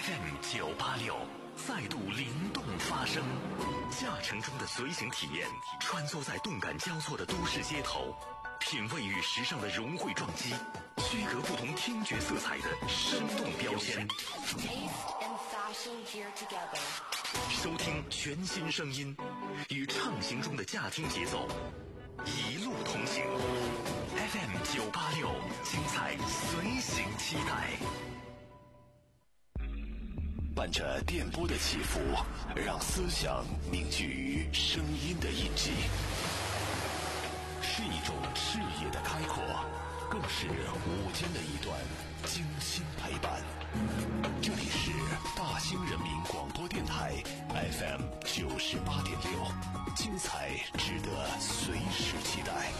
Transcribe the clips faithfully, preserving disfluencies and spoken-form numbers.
F M 九八六再度灵动发声，驾乘中的随行体验，穿梭在动感交错的都市街头，品味与时尚的融汇撞击，区隔不同听觉色彩的生动标签。收听全新声音，与畅行中的驾听节奏，一路同行。F M 九八六，精彩随行期待。伴着电波的起伏，让思想凝聚于声音的印记，是一种视野的开阔，更是午间的一段精心陪伴。这里是大兴人民广播电台 F M 九十八点六，精彩值得随时期待。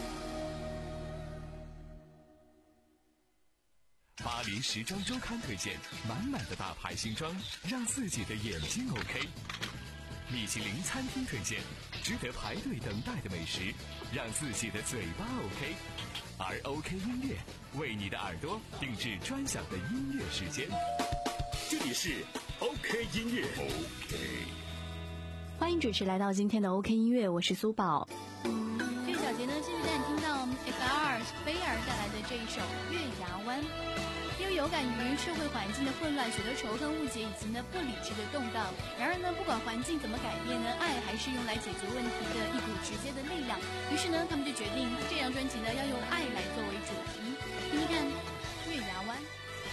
巴黎时装周刊推荐满满的大牌新装，让自己的眼睛 OK。米其林餐厅推荐值得排队等待的美食，让自己的嘴巴 OK。而 OK 音乐为你的耳朵定制专享的音乐时间。这里是 OK 音乐 OK。 欢迎准时来到今天的 OK 音乐，我是苏宝。 这个小节呢，继续带你听到 F R 菲尔带来的这一首《月牙湾》。因为有感于社会环境的混乱，许多仇恨、误解以及呢不理智的动荡。然而呢，不管环境怎么改变呢，爱还是用来解决问题的一股直接的力量。于是呢，他们就决定这张专辑呢要用爱来作为主题。听听看，《月牙湾》。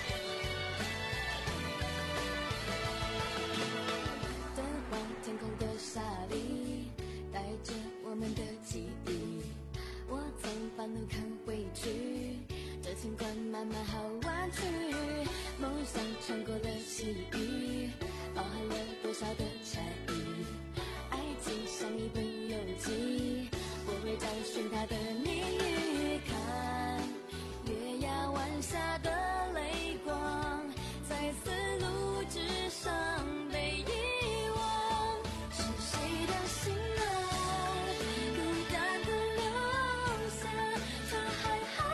的黄天空的沙砾，带着我们的记忆。我从半路看回去。这情关慢慢好弯曲，梦想穿过了细雨，包含了多少的禅意。爱情像一本游记，我会找寻它的谜语。看月牙湾下的泪光，在丝路之上被遗忘，是谁的心啊，孤单的留下，他还好。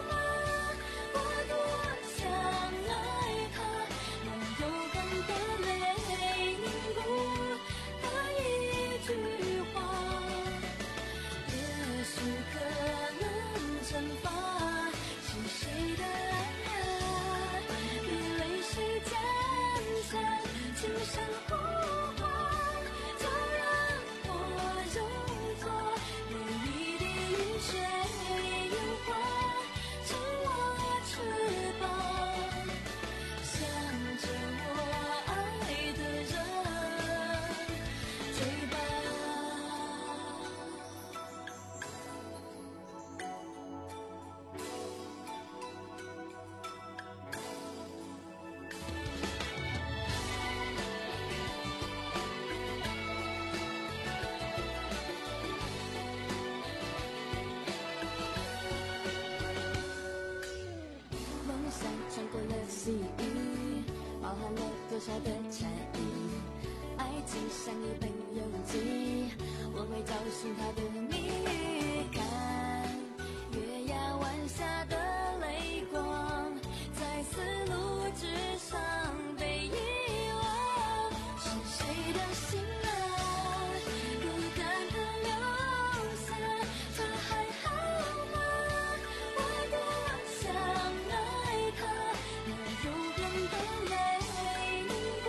细雨包含了多少的禅意，爱情像一本游记，我会找寻它的谜语。看月牙湾下的泪光，在丝路之上被遗忘，是谁的心啊，孤单的留下，他还好吗？我多想爱他，有变的泪凝固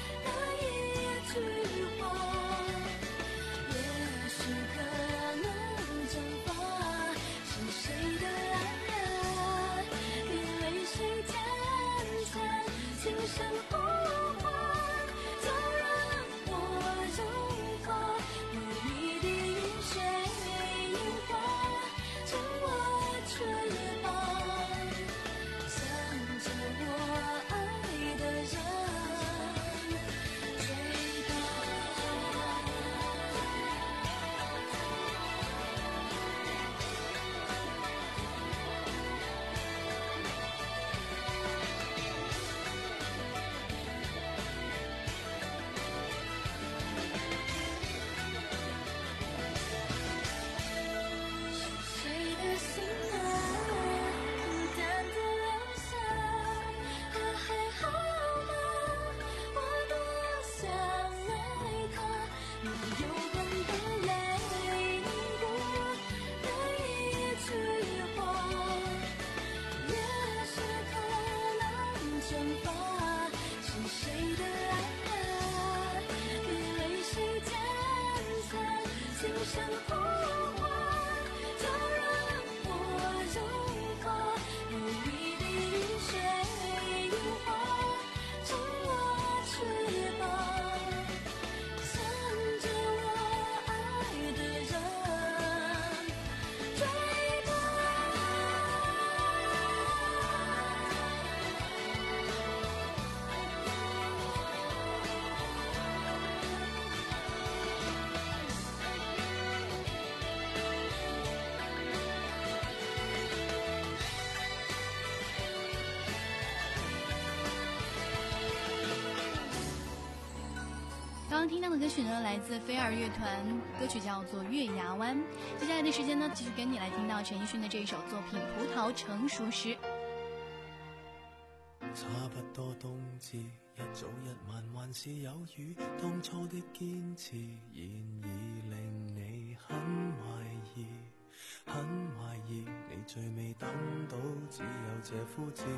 的一句话，也许可能刚刚听到的歌曲呢，来自飞儿乐团，歌曲叫做《月牙湾》。接下来的时间呢，继续跟你来听到陈奕迅的这一首作品《葡萄成熟时》。 差不多冬至，一早一晚還是有雨，當初的堅持現已令你很懷疑，很懷疑你最未等到，只有這枯枝。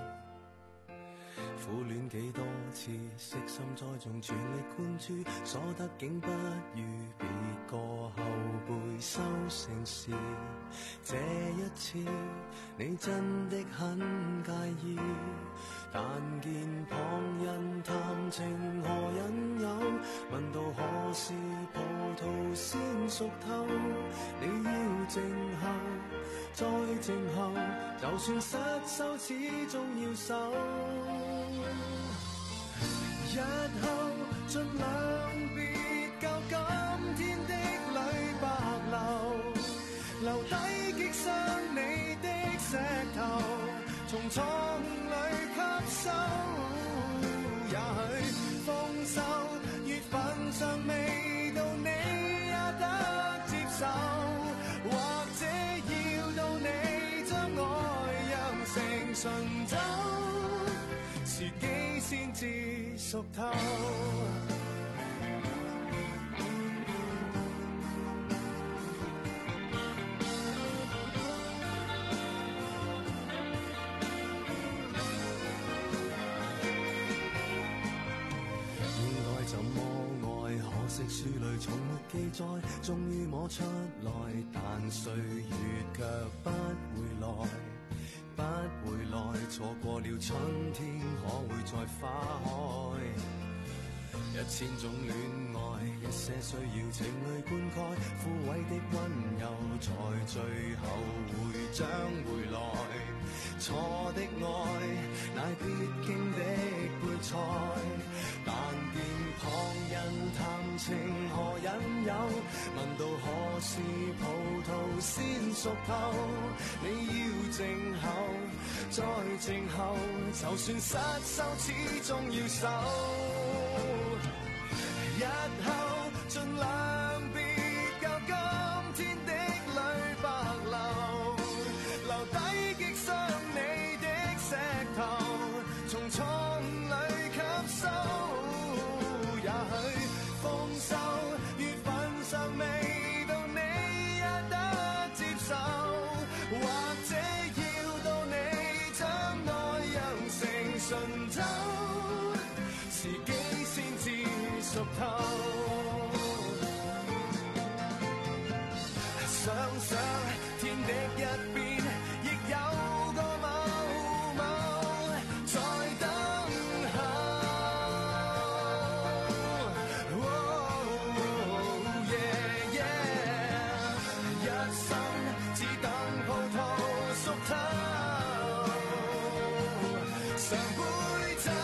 苦戀幾多次，悉心栽種，全力灌注，所得竟不如別個後輩收成時。這一次你真的很介意，但見旁人談情何引誘，問到何時葡萄先熟透，你要靜候，再靜候，就算失手始終要守。日後盡量別教今天的淚白流，留低擊傷你的石頭，從錯誤裏吸收。也許豐收月份尚未到，你也得接受，或者要到你將愛釀成醇酒，時機先至熟透。可惜書裏從沒記載，終於摸出來，但歲月卻不會來，不會來，錯過了春天，可會再花開？一千種戀愛，一些需要情淚灌溉，枯萎的溫柔，在最後會將回來。錯的愛，乃必經的配菜，但見旁人談情何引誘，問到何時葡萄先熟透，你要靜候，再靜候，就算失手始終要守。日後盡量別教今天的淚白流，留低擊傷你的石頭，從錯誤裏吸收。也許豐收月份尚未到，你也得接受，或者要到你將愛釀成醇酒，時機先至熟透。想想天的一邊亦有個某某在等候，哦yeah yeah， 一生只等葡萄熟透，上杯酒。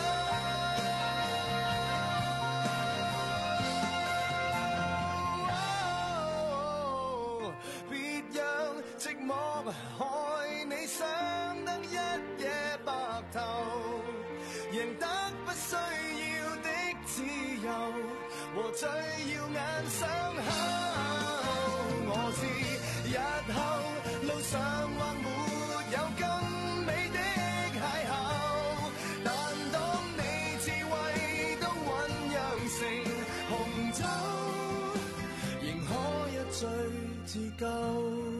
害你想得一夜白頭，贏得不需要的自由和最耀眼傷口。我知日後路上或沒有更美的邂逅，但當你智慧都醞釀成紅酒，仍可一醉自救。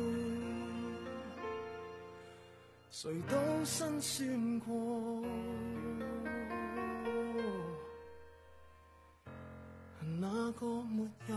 誰都辛酸過，哪個沒有？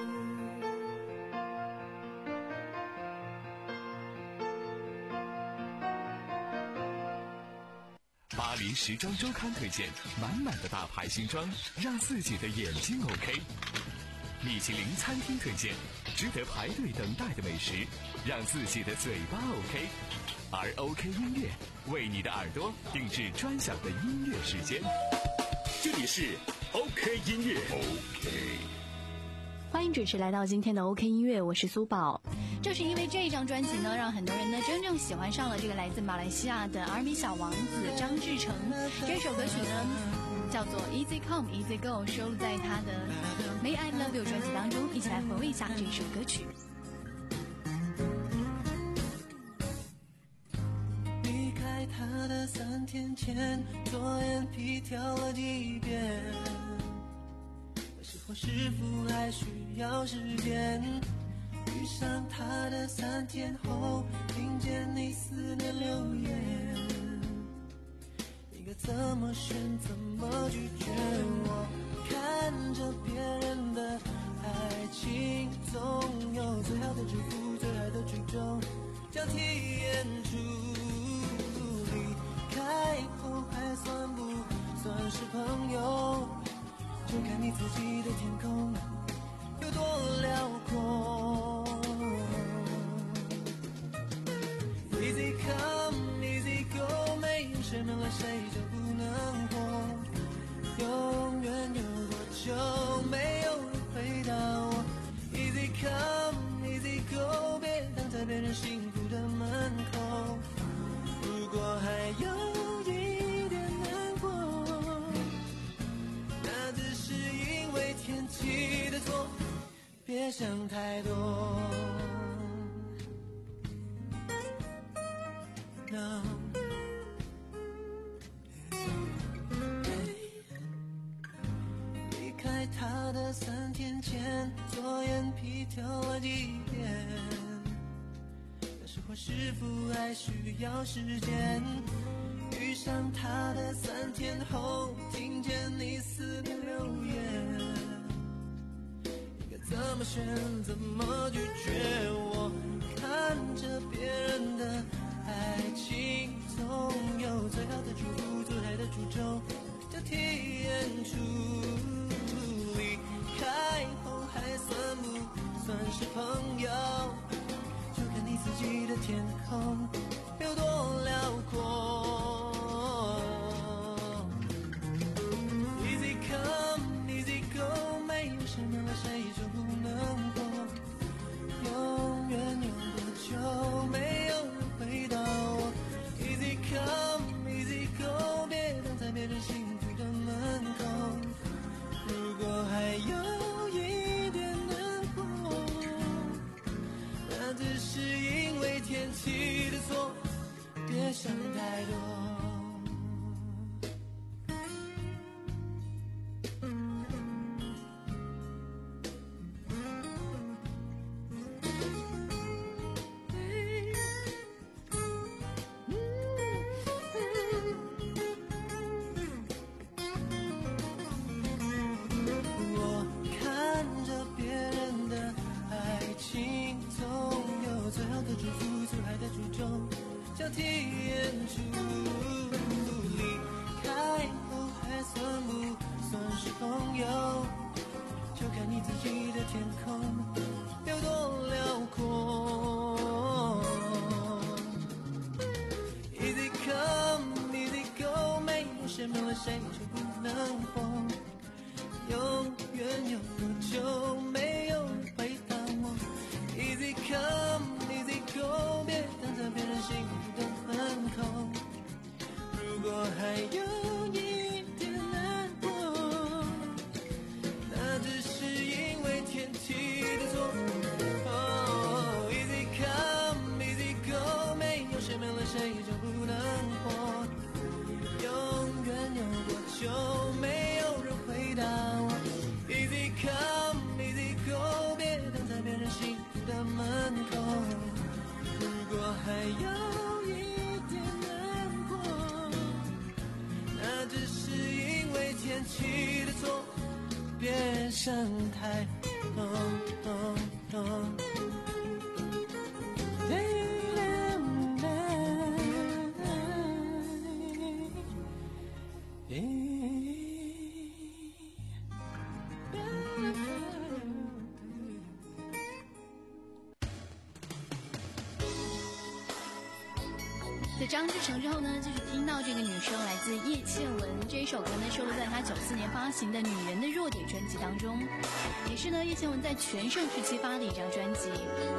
巴黎時裝週刊推薦，滿滿的大牌新裝，讓自己的眼睛 OK。米其林餐廳推薦，值得排隊等待的美食，讓自己的嘴巴 OK。而 OK 音樂為你的耳朵定制專享的音樂時間，這裡是 OK 音樂。OK， 歡迎準時來到今天的 OK 音樂，我是蘇寶。 正是因为这一张专辑呢，让很多人呢真正喜欢上了这个来自马来西亚的 R and B 小王子张志成。这首歌曲呢叫做 Easy Come Easy Go， 收录在他的 May I Love You 专辑当中，一起来回味一下这首歌曲。 离开他的三天前，左眼皮跳了几遍，是否是否还需要时间？遇上他的三天后，听见你思念留言，应该怎么选，怎么拒绝？我看着别人的爱情，总有最好的祝福，最爱的追踪，交替演出。离开后还算不算是朋友？就看你自己的天空有多辽阔。Easy come, easy go， 没有谁能来谁就不能活。永远有多久没有人回答我。Easy come, easy go， 别挡在别人幸福的门口。如果还有一点难过，那只是因为天气的错，别想太多。No， 离开他的三天前，左眼皮跳了几遍，那时候是否还需要时间？遇上他的三天后，听见你思念留言，应该怎么选，怎么拒绝？我看着别人的爱情，总有最好的祝福，最爱的诅咒，交替演出。离开后还算不算是朋友？就看你自己的天空有多辽阔。Easy come, easy go， 没有谁能来谁就不能过。永远有多久没有人回答我。Easy come, easy go， 别挡在别人幸福的门口。如果还有一点难过，那只是因为天气的错，别想太多。交替演出，离开后还算不算是朋友？就看你自己的天空有多辽阔。Easy come, easy go， 没有谁没了谁就不能活。永远有多久没有人回答我。Easy come, easy go， 别挡在别人幸福的门口。如果还有一点难过，那只是因为天气的错。Oh, easy come, easy go， 没有谁没了谁就不能活。永远有多久没有人回答我。Easy come, easy go， 别挡在别人幸福的门口。如果还有一点难过，那只是因为天气的错，别想太多。哦哦在张志成之后呢，继续听到这个女生来自叶倩文，这一首歌呢收录在她九四年发行的《女人的弱点》专辑当中，也是呢叶倩文在全盛时期发的一张专辑。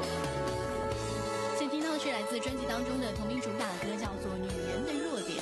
先听到的是来自专辑当中的同名主打歌，叫做《女人的弱点》。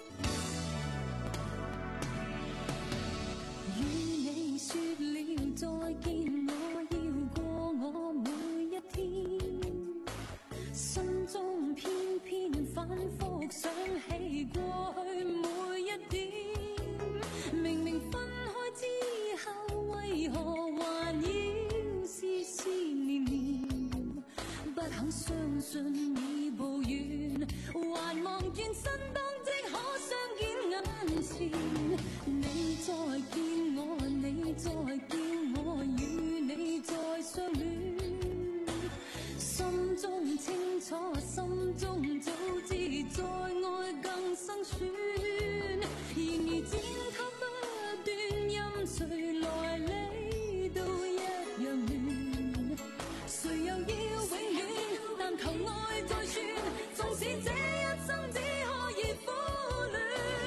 與你說了再見，我要過我每一天，心中偏偏反覆想起過去每一點，明明分開之後為何還要思思念念，不肯相信已步遠，還望轉身當即可相見眼前，你再見我，你再見我，與你再相戀，心中清楚，心中早知再愛更生酸，然而剪輯不斷，任誰來理都一樣亂，誰又要永遠，但求愛再算，縱使這一生只可以苦戀。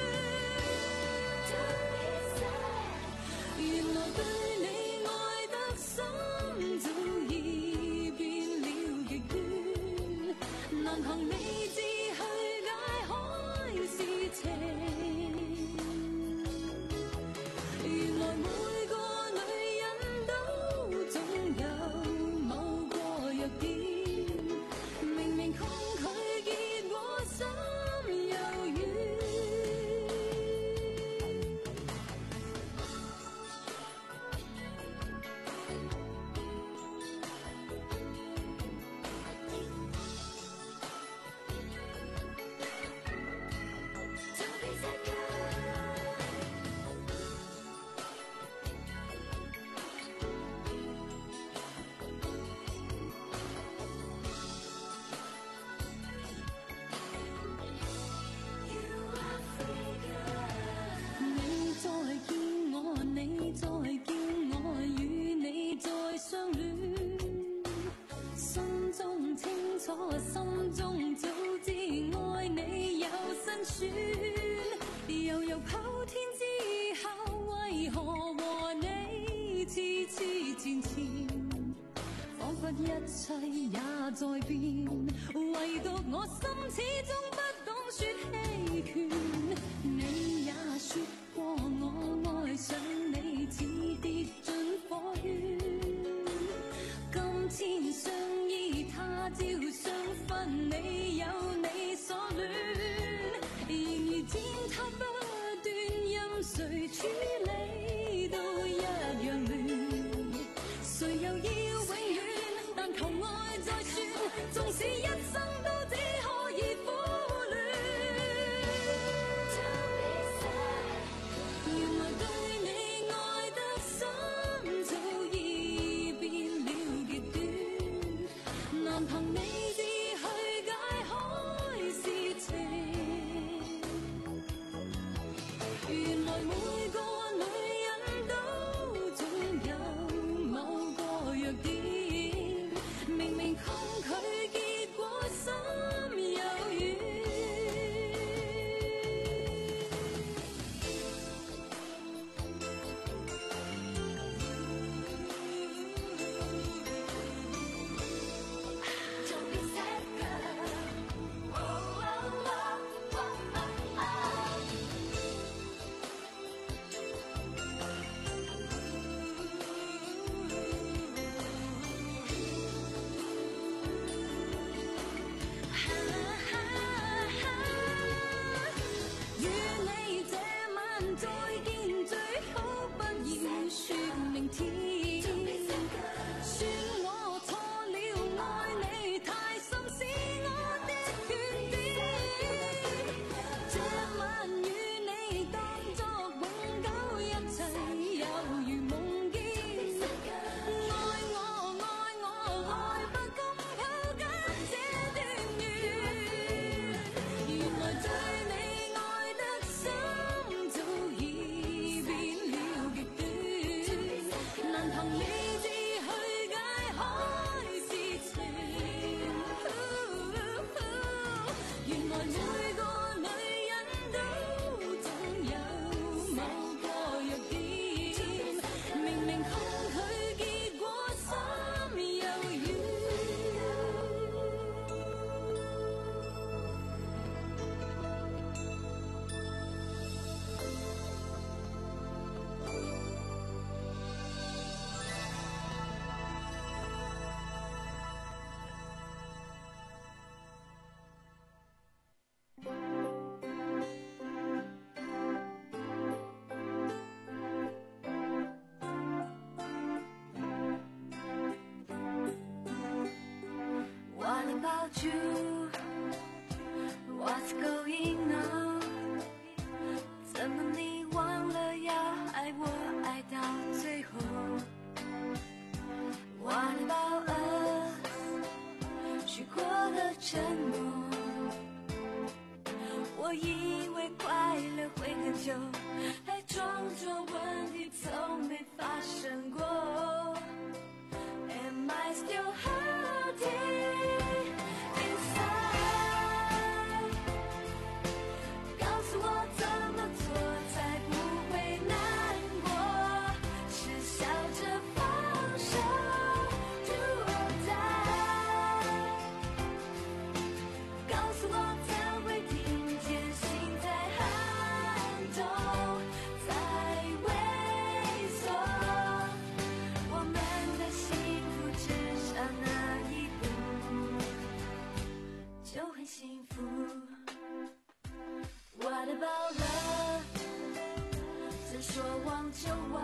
原來對你愛得深，早已變了極端，難憑理智去解開事情。原來每個女人都總有某個弱點，明明抗拒結果心又軟。你再見我，你再見我，與你再相戀，心中清楚，心中早知愛你有辛酸，悠悠跑天之後為何和你痴痴纏纏，彷彿一切也在變，唯獨我心始終不懂說棄權。你也說過我愛上你似跌進火圈，今天相依他朝相分，你有你所戀，然而剪輯不斷，任誰處理都一樣亂，誰又要永遠，但求愛再算，縱使一生都只可以苦戀。原來對你愛得深，早已變了極端，難憑理智去解開事情。原來每個女人都總有某個弱點，明明抗拒結果心又軟。Don't be sad, girl. Oh, oh, oh, oh, oh. 與你這晚再見，最好不要說明天。算我錯了，愛你太深是我的缺點。這晚與你當作永久，一切猶如夢見。愛我愛我愛不敢抱緊這段緣，原來對你愛得深，早已變了極端。 about you? What's going on? 怎么你忘了要爱我爱到最后 What about us? 许过的承诺，我以为快乐会很久，还装作问题从没发生过。 Am I still hurting inside? 告诉我怎么做才不会难过，是笑着放手 Do or die? 告诉我怎会听见心在撼动，在萎缩，我们的幸福至少那一步就很幸福。 What about love? 谁说忘就忘？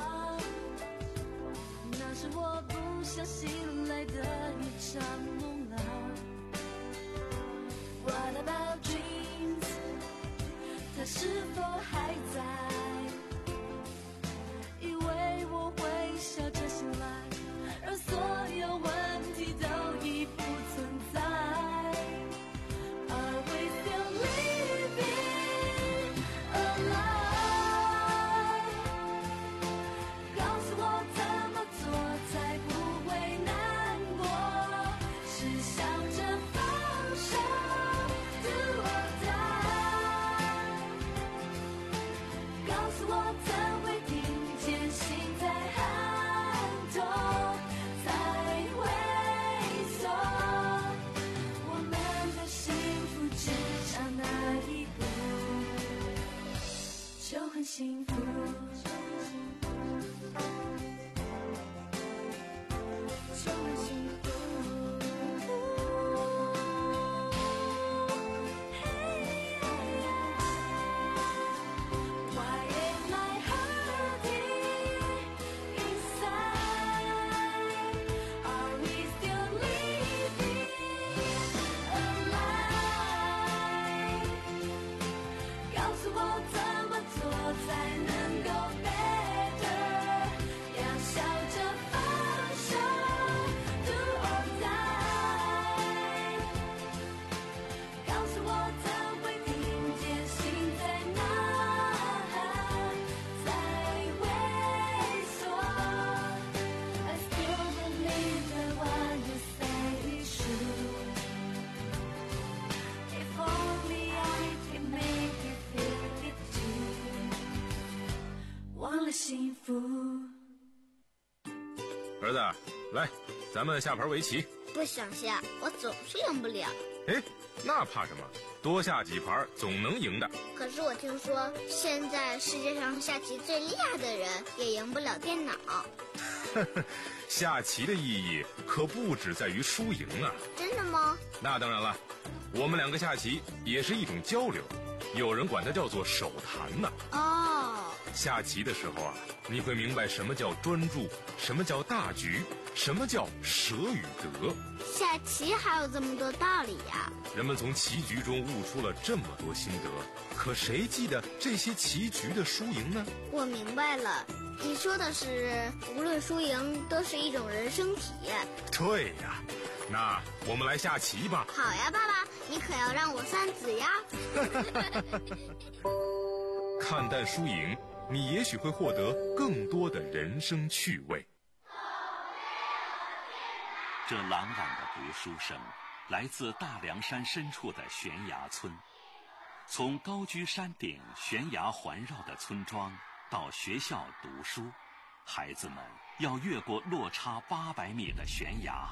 那是我不小心来的一场梦了。What about dreams? 它是否还在？以为我会笑着醒来，而所有问题都已不存在。Are we still living alive? 告诉我怎么做才不会难过，是笑着放手 Do or die? 告诉我怎会听见心在撼动，在萎缩，我们的幸福至少那一步就很幸福，就很幸福。Why am I hurting inside? Are we still living alive? 告诉我怎么做才能够 better？ 要笑着放手 Do or die？ 告诉我怎会听见心在呐喊，在萎缩。I still believe that what you say is true. If only I can make you feel it too. 忘了幸福。 儿子，来，咱们下盘围棋。 不想下，我总是赢不了。 哎，那怕什么？多下几盘总能赢的。 可是我听说，现在世界上下棋最厉害的人也赢不了电脑。 下棋的意义可不只在于输赢啊。 真的吗？ 那当然了，我们两个下棋也是一种交流，有人管它叫做手谈呢。 哦， 下棋的时候啊，你会明白什么叫专注，什么叫大局，什么叫舍与得。 下棋还有这么多道理呀！ 人们从棋局中悟出了这么多心得，可谁记得这些棋局的输赢呢？ 我明白了，你说的是无论输赢都是一种人生体验。 对呀，那我们来下棋吧。 好呀，爸爸，你可要让我三子呀！ 看淡输赢，你也许会获得更多的人生趣味。 这朗朗的读书声来自大凉山深处的悬崖村。从高居山顶、悬崖环绕的村庄到学校读书，孩子们要越过落差八百米的悬崖，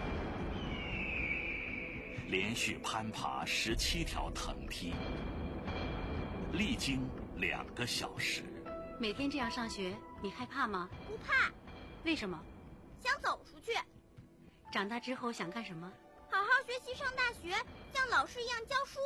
连续攀爬十七条藤梯，历经两个小时。 每天这样上学，你害怕吗？ 不怕。 为什么？ 想走出去。 长大之后想干什么？ 好好学习，上大学，像老师一样教书。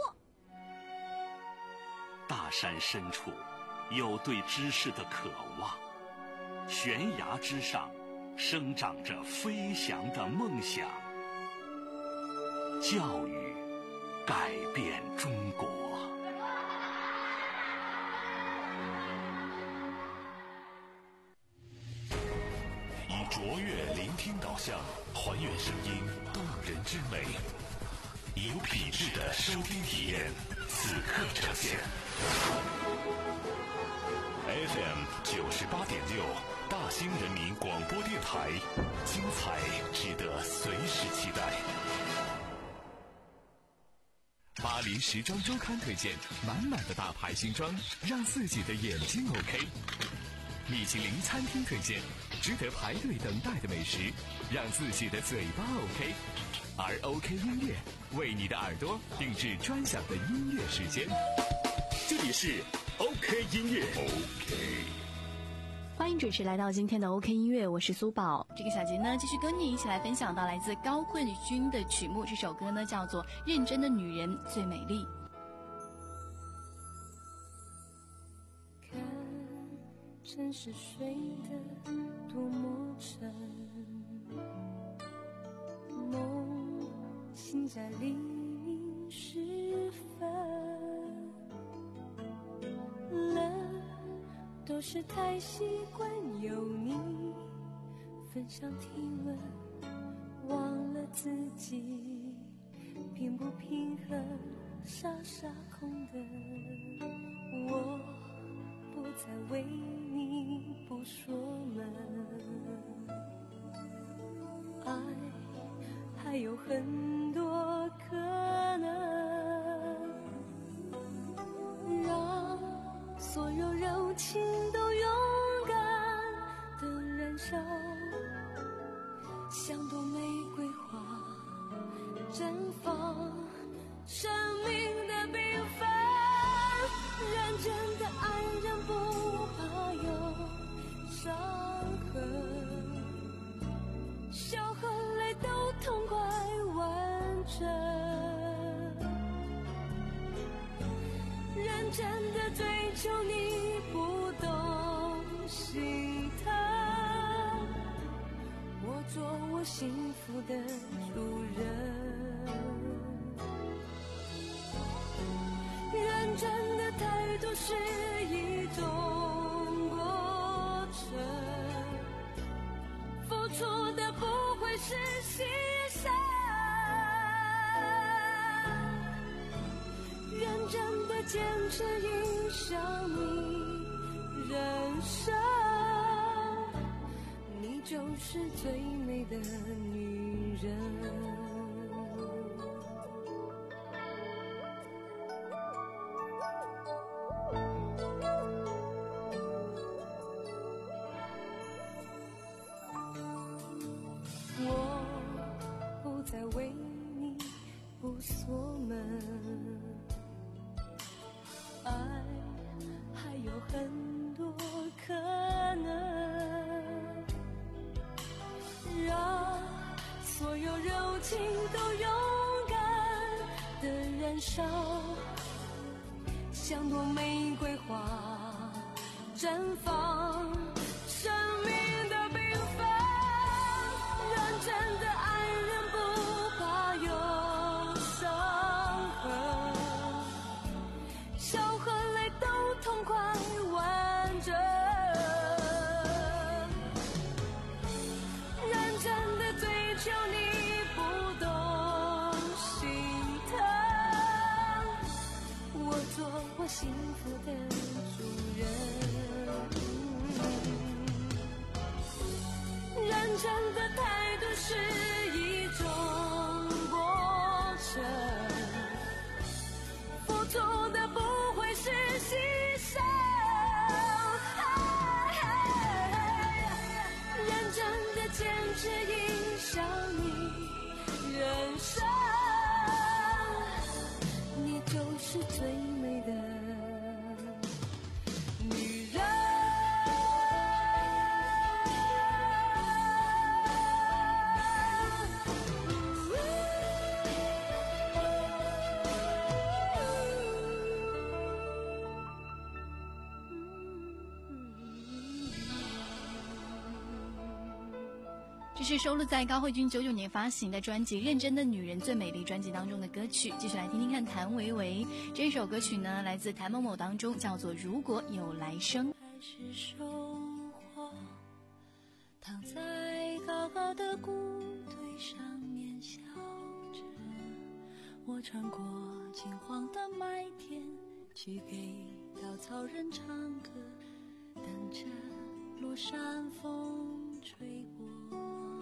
大山深处有对知识的渴望，悬崖之上生长着飞翔的梦想。 教育改变中国。以卓越聆听导向，还原声音动人之美，以有品质的收听体验，此刻呈现。F M 九十八点六，大兴人民广播电台，精彩值得随时期待。 巴黎时装周刊推荐满满的大牌新装，让自己的眼睛 OK。米其林餐厅推荐值得排队等待的美食，让自己的嘴巴 OK。而 OK 音乐为你的耳朵定制专享的音乐时间。这里是 OK 音乐 OK。 欢迎准时来到今天的 OK 音乐，我是苏宝。 这个小节呢，继续跟你一起来分享到来自高慧君的曲目，这首歌呢叫做《认真的女人最美丽》。 看城市睡得多么沉，梦醒在黎明时分，了都是太习惯有你分享体温，忘了自己平不平衡，傻傻空等。我不再为你不说门，爱还有很多可能，让所有柔情都勇敢的燃烧，像朵玫瑰花绽放生命的缤纷，认真的爱人不怕有伤痕，笑和泪都痛快完整，认真的追求你不懂心疼，我做我幸福的主人，认真的态度是一种过程，付出的不会是牺牲，认真的坚持影响你人生，你就是最美的女人。我不再为你不锁门，爱还有很多可能，让所有柔情都勇敢的燃烧，像朵玫瑰花绽放生命的缤纷，认真的爱人不怕有伤痕，笑和泪都痛快完整，认真的追求你不懂心疼，我做我幸福的主人。 这是收录在高慧君九九年发行的专辑《认真的女人最美丽》专辑当中的歌曲。继续来听听看谭维维这首歌曲呢，来自谭某某当中，叫做《如果有来生》。 还是收获，躺在高高的谷堆上面笑着，我穿过金黄的麦田，去给稻草人唱歌，等着落山风吹过。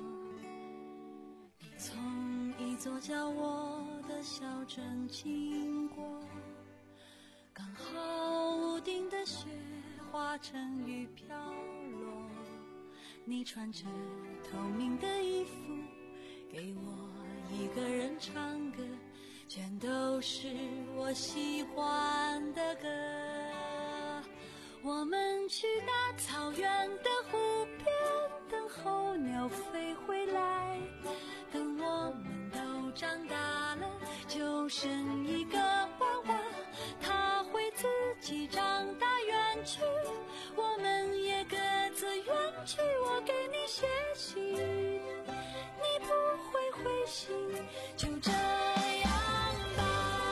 你从一座叫我的小镇经过，刚好屋顶的雪化成雨飘落，你穿着透明的衣服给我一个人唱歌，全都是我喜欢的歌。我们去大草原的湖边，等候鸟飞回来，等我们都长大了，就剩一个娃娃，他会自己长大远去，我们也各自远去。我给你写信，你不会回信，就这样吧。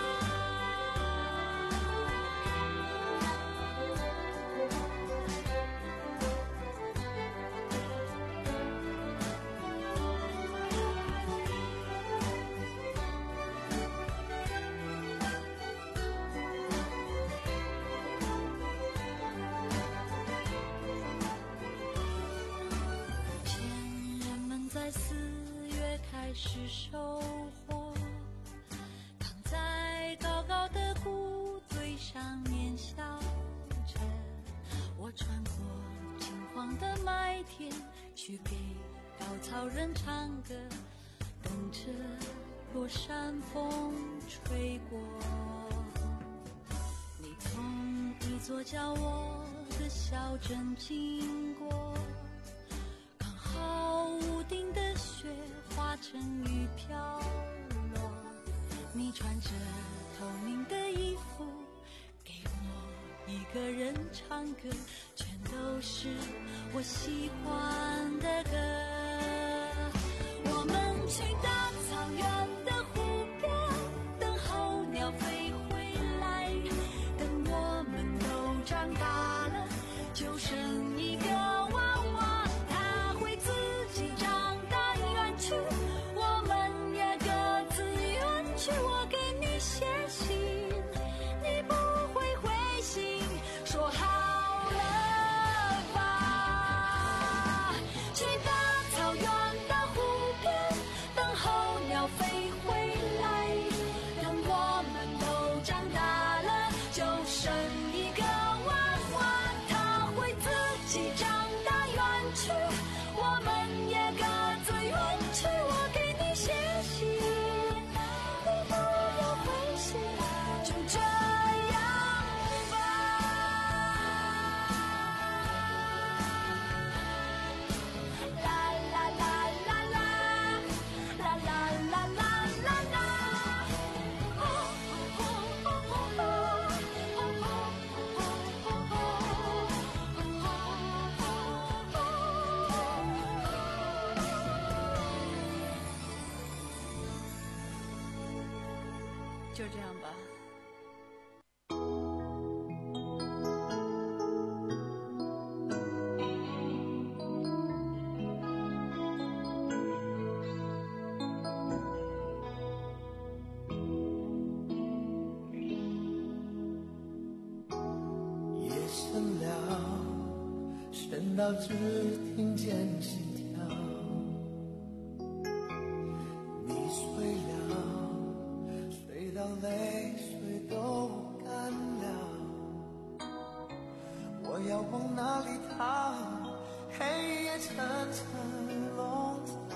开始收获，躺在高高的谷堆上面笑着，我穿过金黄的麦田，去给稻草人唱歌，等着落山风吹过。你从一座叫我的小镇经过，刚好屋顶的雪化成雨飘落，你穿着透明的衣服给我一个人唱歌，全都是我喜欢的歌。我们去大草原的湖边，等候鸟飞回来，等我们都长大了，就剩一个娃娃，他会自己长大远去，我们也各自远去。我给你写信，你不会回信，说好了吧。去大草原的湖边，等候鸟飞回来，等我们都长大了，就剩一个娃娃，他会自己长大远去，我们也各自远去。我给你写信，你不要回信，就这样吧。啦啦啦啦啦，啦啦啦啦啦啦。哦哦哦哦哦哦就这样吧。 夜深了，深到只听见心跳。你睡了，睡到泪水都干了。我要往哪里逃？黑夜层层笼罩，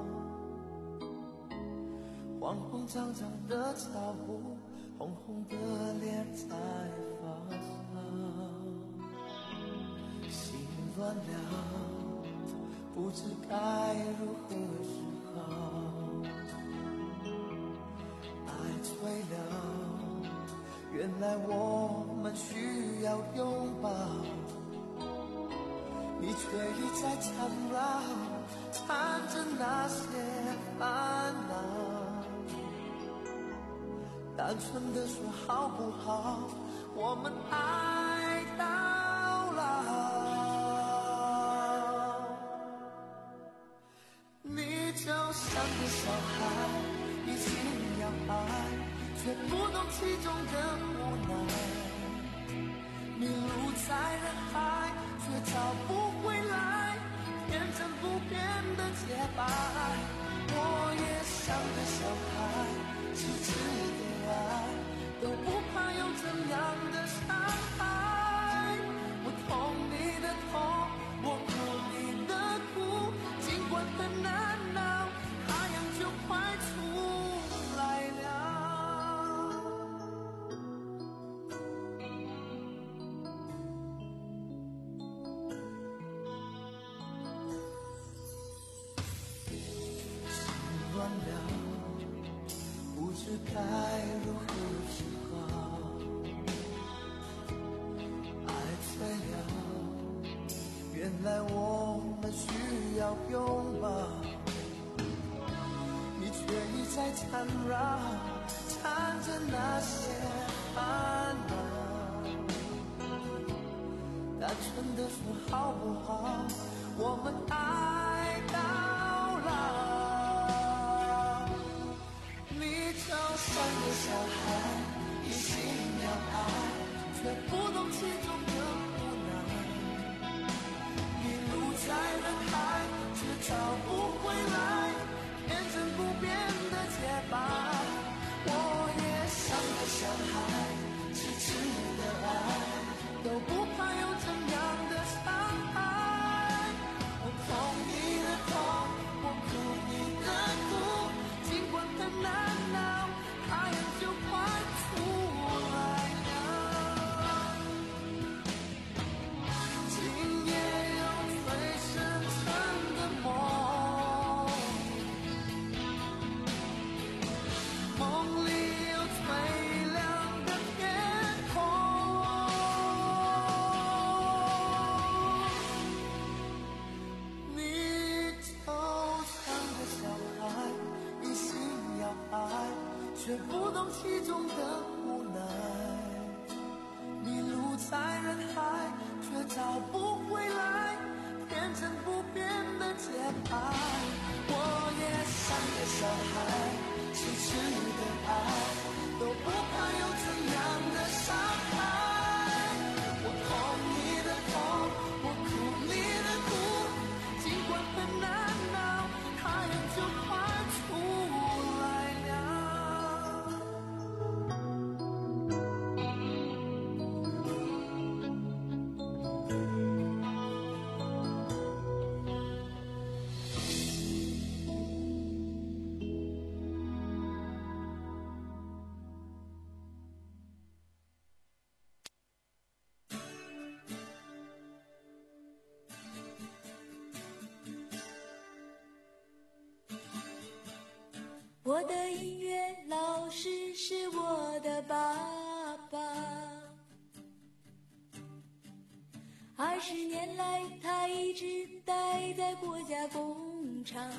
慌慌张张的脚步，红红的脸在发烧。心乱了，不知该如何是好。爱醉了，原来我们需要拥抱。 你却一再缠绕，缠着那些烦恼。单纯的说好不好，我们爱到老。你就像个小孩，一心要爱，却不懂其中的无奈。迷路在人海，却找不回来，变成不变的洁白。我也像个小孩，痴痴的爱，都不怕有怎样的伤害。我痛你的痛，我哭你的哭，尽管很难熬，太阳就快出来了。心乱了，不知该如何是好。爱醉了，原来我们需要拥抱。你却一再缠绕，缠着那些烦恼。单纯的说好不好，我们爱到老。你就像个小孩，一心要爱，却不懂其中的无奈。迷路在人海，却找不回来，变成不变的洁白。我也像个小孩，痴痴的爱，都不怕有怎样的伤害。我痛你的痛，我哭你的哭，尽管很难熬，太阳就快出来了。今夜有最深沉的梦，梦里有最亮的天空。你就像个小孩，一心要爱，却不懂其中的无奈。迷路在人海，却找不回来，变成不变的洁白。我也像个小孩，痴痴的爱，都不怕有怎样的伤害。我痛你的痛，我哭你的哭，尽管很难熬，太阳就快出来了。 我的音乐老师是我的爸爸，二十年来他一直待在国家工厂。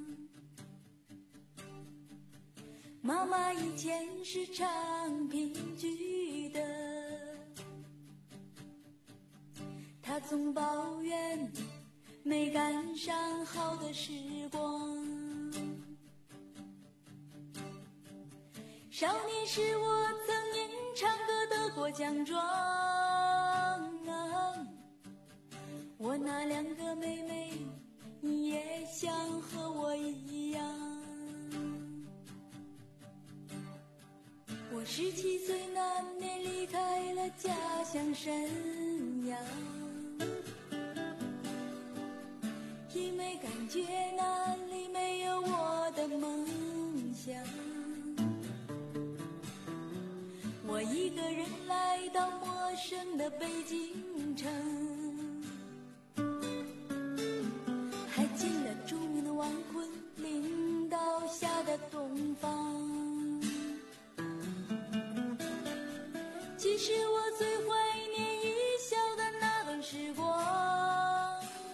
妈妈以前是唱评剧的，她总抱怨没赶上好的时光。少年时我曾因唱歌得过奖状，我那两个妹妹也想和我一样。我十七岁那年离开了家乡沈阳，因为感觉那里没有我的梦想。我一个人来到陌生的北京城，还进了著名的王昆领导下的东方。其实我最怀念一笑的那段时光，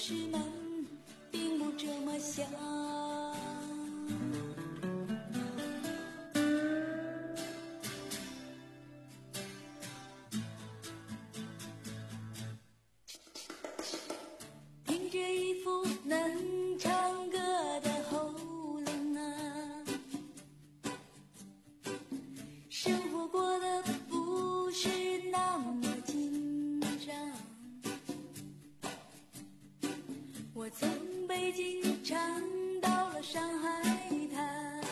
士们并不这么想。凭着一副能唱歌的喉咙啊，生活过得不是那么紧张。我从北京唱到了上海滩，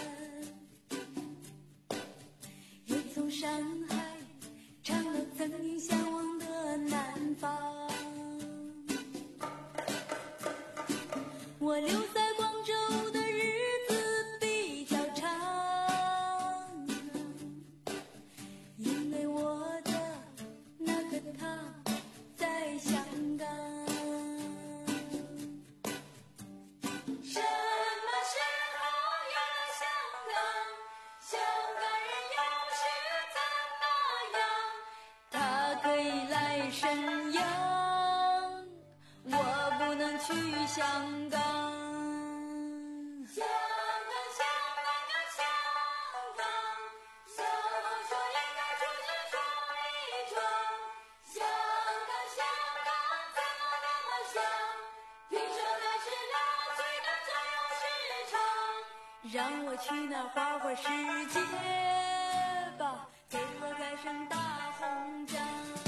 也从上海唱到曾经向往的南方。我留在广州的日子比较长，因为我的那个他在香港。什么时候有了香港？香港人又是怎么样？他可以来沈阳，我不能去香港。香港，香港啊，香港，小红书应该出去闯一闯。香港，香港怎么那么香？听说那是老最的最有市场。让我去那儿花花世界吧，给我盖上大红章。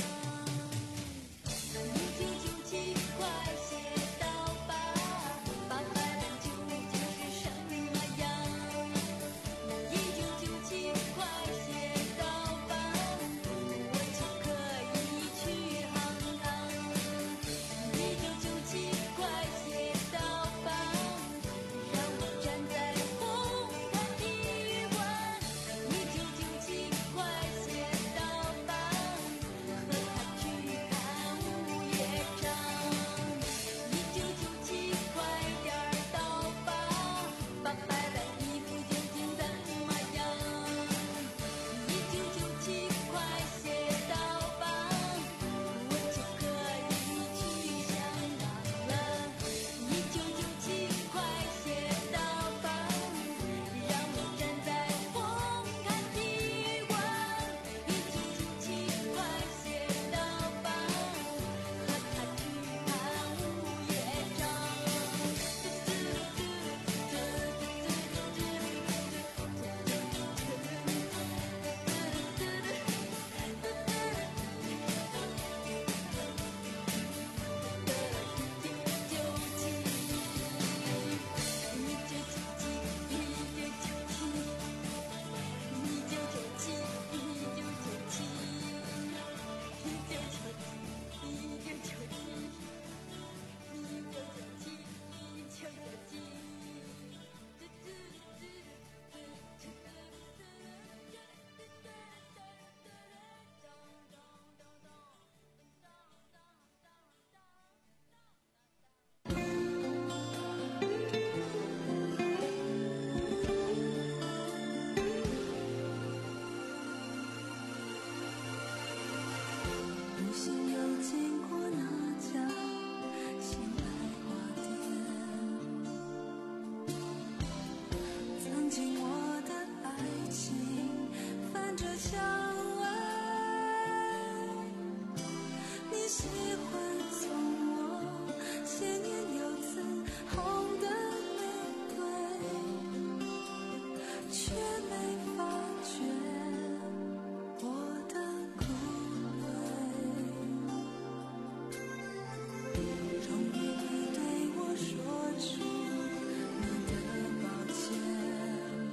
一九九七快写到吧，八百零九就是什么样？一九九七快写到吧，我就可以去航港。一九九七快写到吧，让我站在红磡体育馆。一九九七快写到吧，和他去看午夜场。一九九七快点儿到吧，八百的衣服究竟怎么样？一九九七快写到吧，我就可以去香港了。一九九七快写到吧，让我站在红磡体育馆。一九九七快写到吧，和他去看午夜场。不幸有经过那家新百货店，曾经我的爱情泛着笑爱，你喜欢从我鲜艳又紫红的玫瑰，却没发觉我的孤独。终于你对我说出你的抱歉，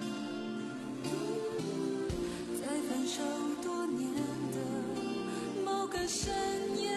在分手多年的某个深夜，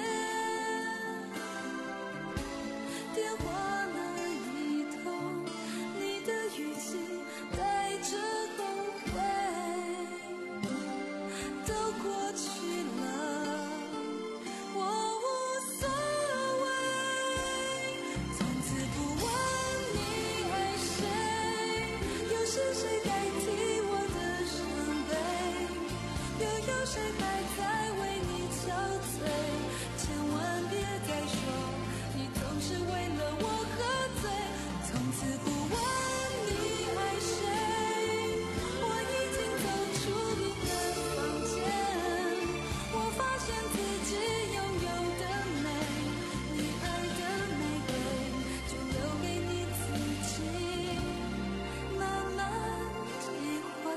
电话那儿一通，你的语气带着后悔，都过去了，我无所谓。从此不问你爱谁，又是谁代替我的伤悲，又有谁还在为你憔悴？千万别再说你总是是为了我喝醉，从此不问你爱谁。我已经走出你的房间，我发现自己拥有的美，你爱的玫瑰就留给你自己慢慢体会。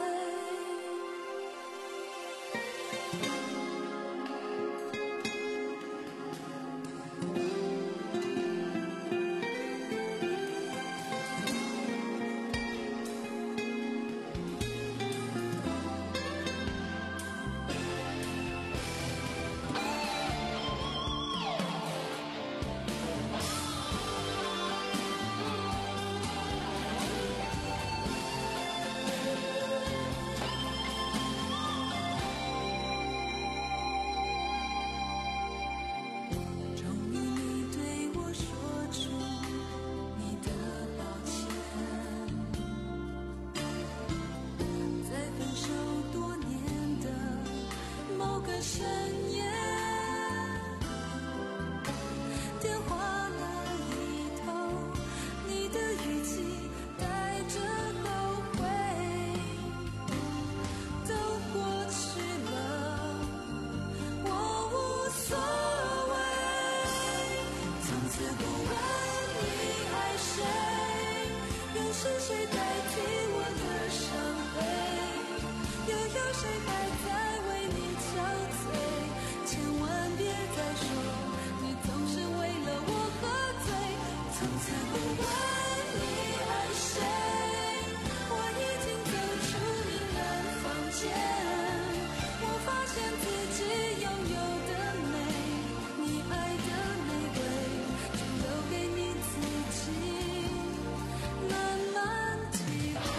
是谁代替我的伤悲？又有谁还在为你憔悴？千万别再说你总是为了我喝醉，从此不问你爱谁。我已经走出你的房间，我发现自己拥有的美，你爱的玫瑰就留给你自己慢慢体会。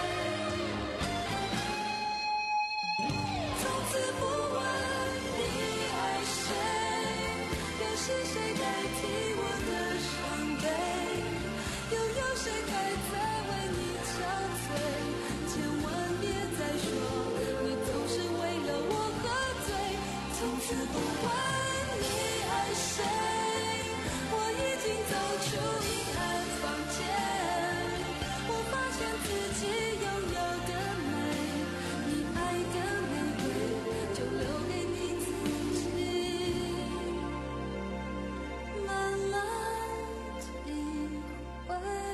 从此不问你爱谁，又是谁代替我的伤悲？又有谁还在为你憔悴？千万别再说你总是为了我喝醉，从此不问你爱谁。我已经走出阴暗房间，我发现自己拥有的美，你爱的玫瑰就留给你自己慢慢体会。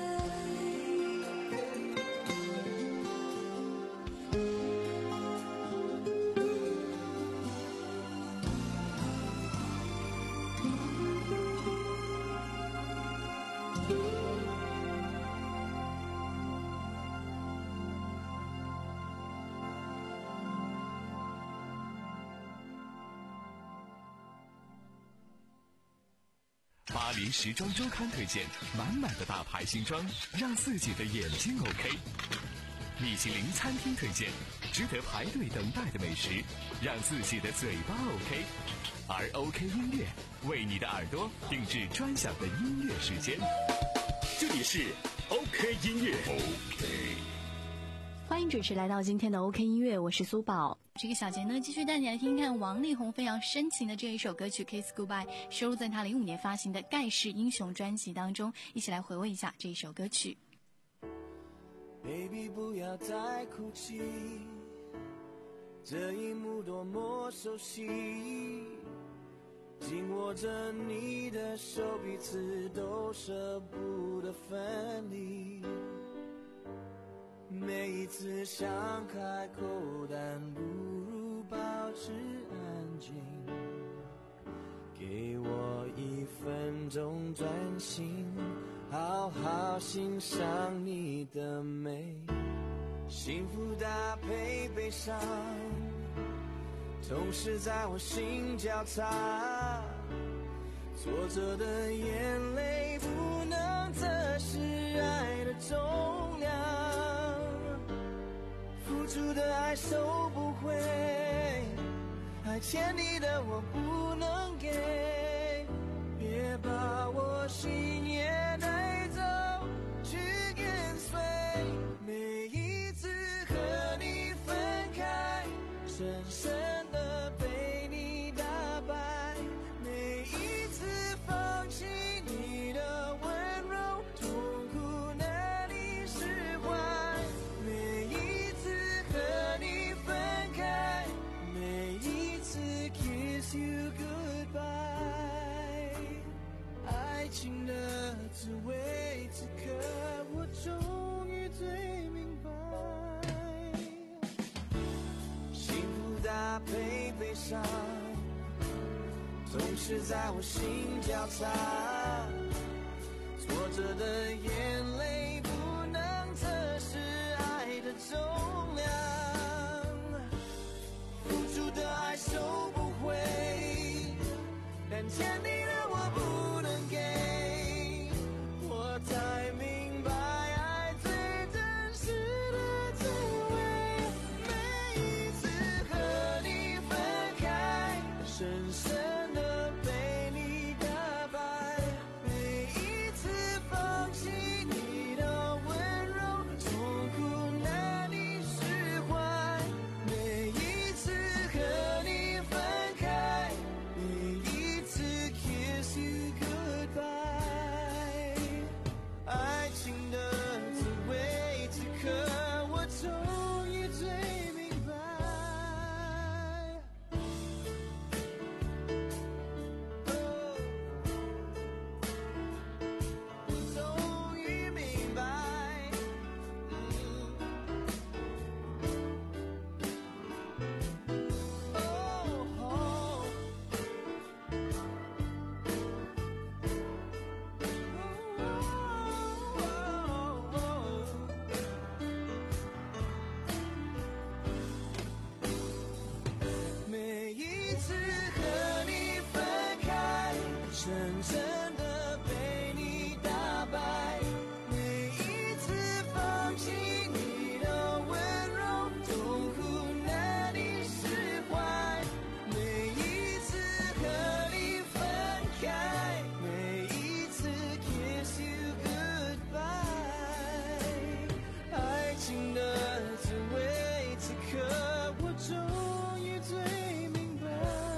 巴黎时装周刊推荐满满的大牌新装，让自己的眼睛 OK。米其林餐厅推荐值得排队等待的美食，让自己的嘴巴 OK。而 OK 音乐为你的耳朵定制专享的音乐时间。这里是 OK 音乐 OK。 欢迎准时来到今天的 OK 音乐，我是苏宝。 这个小节呢，继续带你来听看王力宏非常深情的这一首歌曲《Kiss Goodbye》，收录在他零五年发行的《盖世英雄》专辑当中。一起来回味一下这一首歌曲。 Baby 不要再哭泣，这一幕多么熟悉，紧握着你的手，彼此都舍不得分离。每一次想开口，但不如保持安静，给我一分钟专心，好好欣赏你的美。幸福搭配悲伤，同时在我心交叉，挫折的眼泪不能测试爱的重量，付出的爱收不回，爱欠你的我不能给，别把我心也带走，去跟随。每一次和你分开，深深的被你打败，每一次放弃你情的滋味，此刻我终于最明白，幸福搭配悲伤，总是在我心交叉，挫折的眼泪不能测试爱的重量，付出的爱收不回，但欠你的我不能给，我才明白爱最真实的滋味，每一次和你分开，深深的被你打败，每一次放弃你的温柔，痛苦难以释怀，每一次和你分开，每一次 kiss you goodbye， 爱情的滋味，此刻我终于最明白，我终于明白，哦，每一次和你分开，深深的被你打败，每一次放弃你的温柔，痛苦难以释怀，每一次和你分开，每一次 kiss you goodbye， 爱情的滋味，此刻我终于最明白。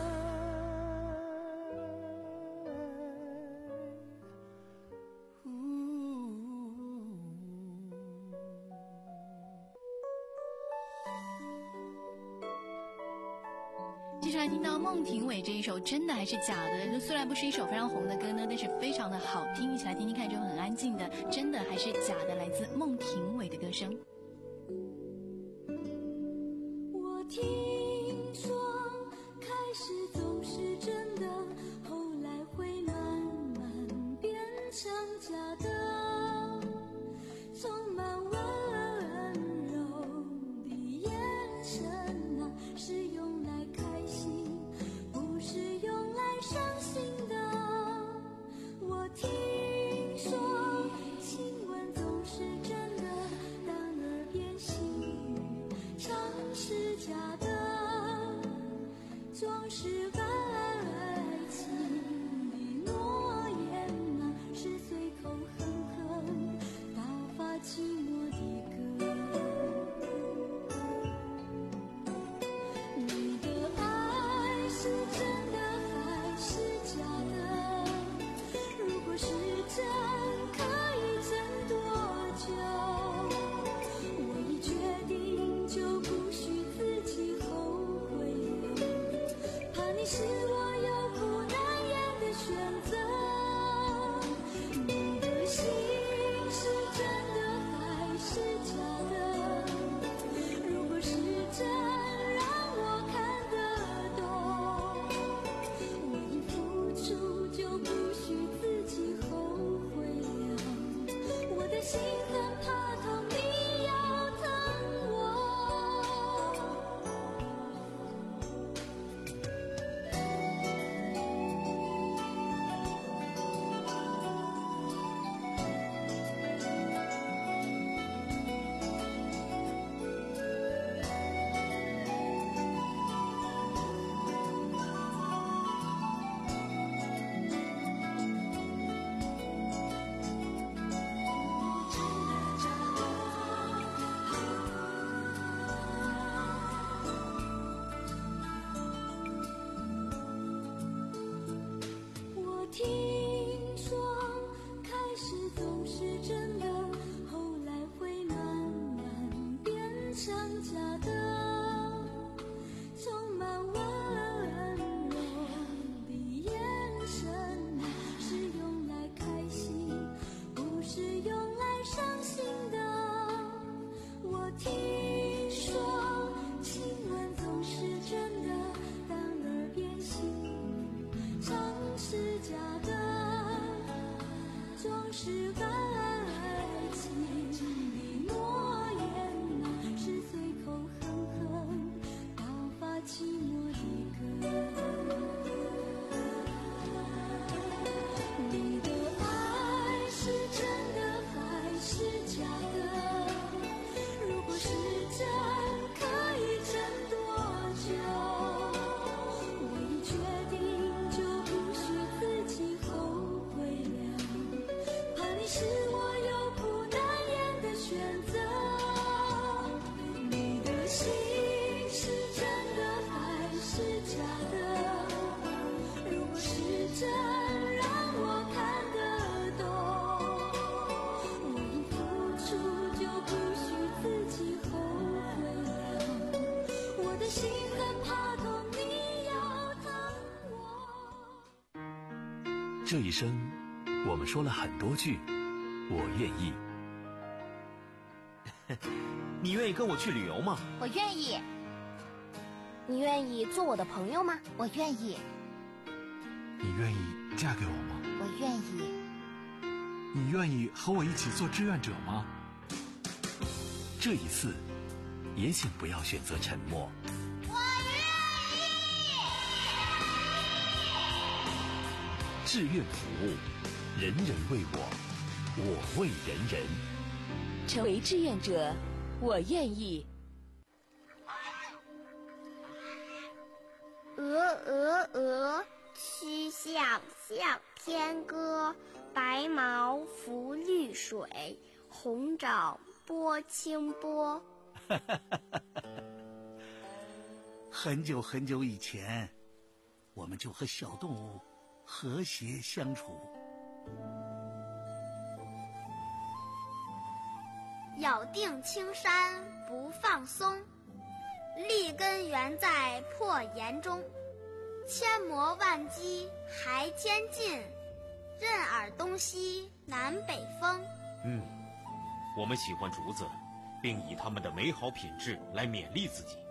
接下来听到孟庭苇这一首真的还是假的，虽然不是一首非常红的歌呢，但是非常的好听，一起来听听看这首很安静的真的还是假的，来自孟庭苇的歌声。 我听说开始总是真的，后来会慢慢变成假的，充满温柔的眼神啊，是用来开心，不是用来伤心的。我听说亲吻总是真的，但耳边细语常是假的，总是爱情的诺言啊，是随口哼哼打发寂寞的歌。你的爱是真的还是假的？如果是真，可以等多久？我已决定，就不许自己后悔了，怕你是我有苦难言的选择。你的心是真的还是假的？如果是真，让我看得懂，我已付出，就不许自己后悔了，我的心很怕痛，你要疼我。 是爱情的诺言啊，是随口哼哼到发寂寞的歌。你的爱是真的还是假的？如果是真，可以真多久？我已决定，就不许自己后悔了。怕你是我有苦难言的选择。你的心是真的还是假的？如果是真，让我看得懂。我已付出，就不许自己后悔了。我的心很怕痛，你要疼我。 这一生，我们说了很多句我愿意。 你愿意跟我去旅游吗？ 我愿意。 你愿意做我的朋友吗？ 我愿意。 你愿意嫁给我吗？ 我愿意。 你愿意和我一起做志愿者吗？ 这一次，也请不要选择沉默。 我愿意。 志愿服务，人人为我，我为人人。 成为志愿者，我愿意。 鹅鹅鹅，曲项向天歌。白毛浮绿水，红掌拨清波。 很久很久以前，我们就和小动物和谐相处。 咬定青山不放松，立根原在破岩中。千磨万击还坚劲，任尔东西南北风。 嗯，我们喜欢竹子，并以它们的美好品质来勉励自己。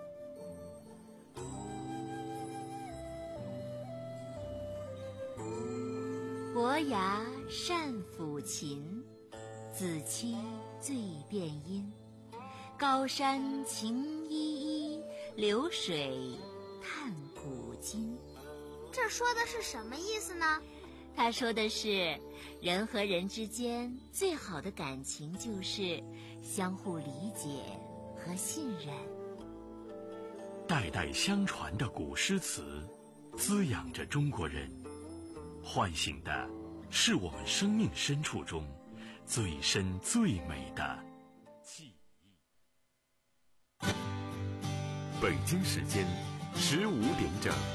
伯牙善抚琴，子期最辨音。高山晴依依，流水叹古今。 这说的是什么意思呢？ 他说的是，人和人之间最好的感情就是相互理解和信任。 代代相传的古诗词，滋养着中国人，唤醒的是我们生命深处中最深最美的记忆。北京时间十五点整。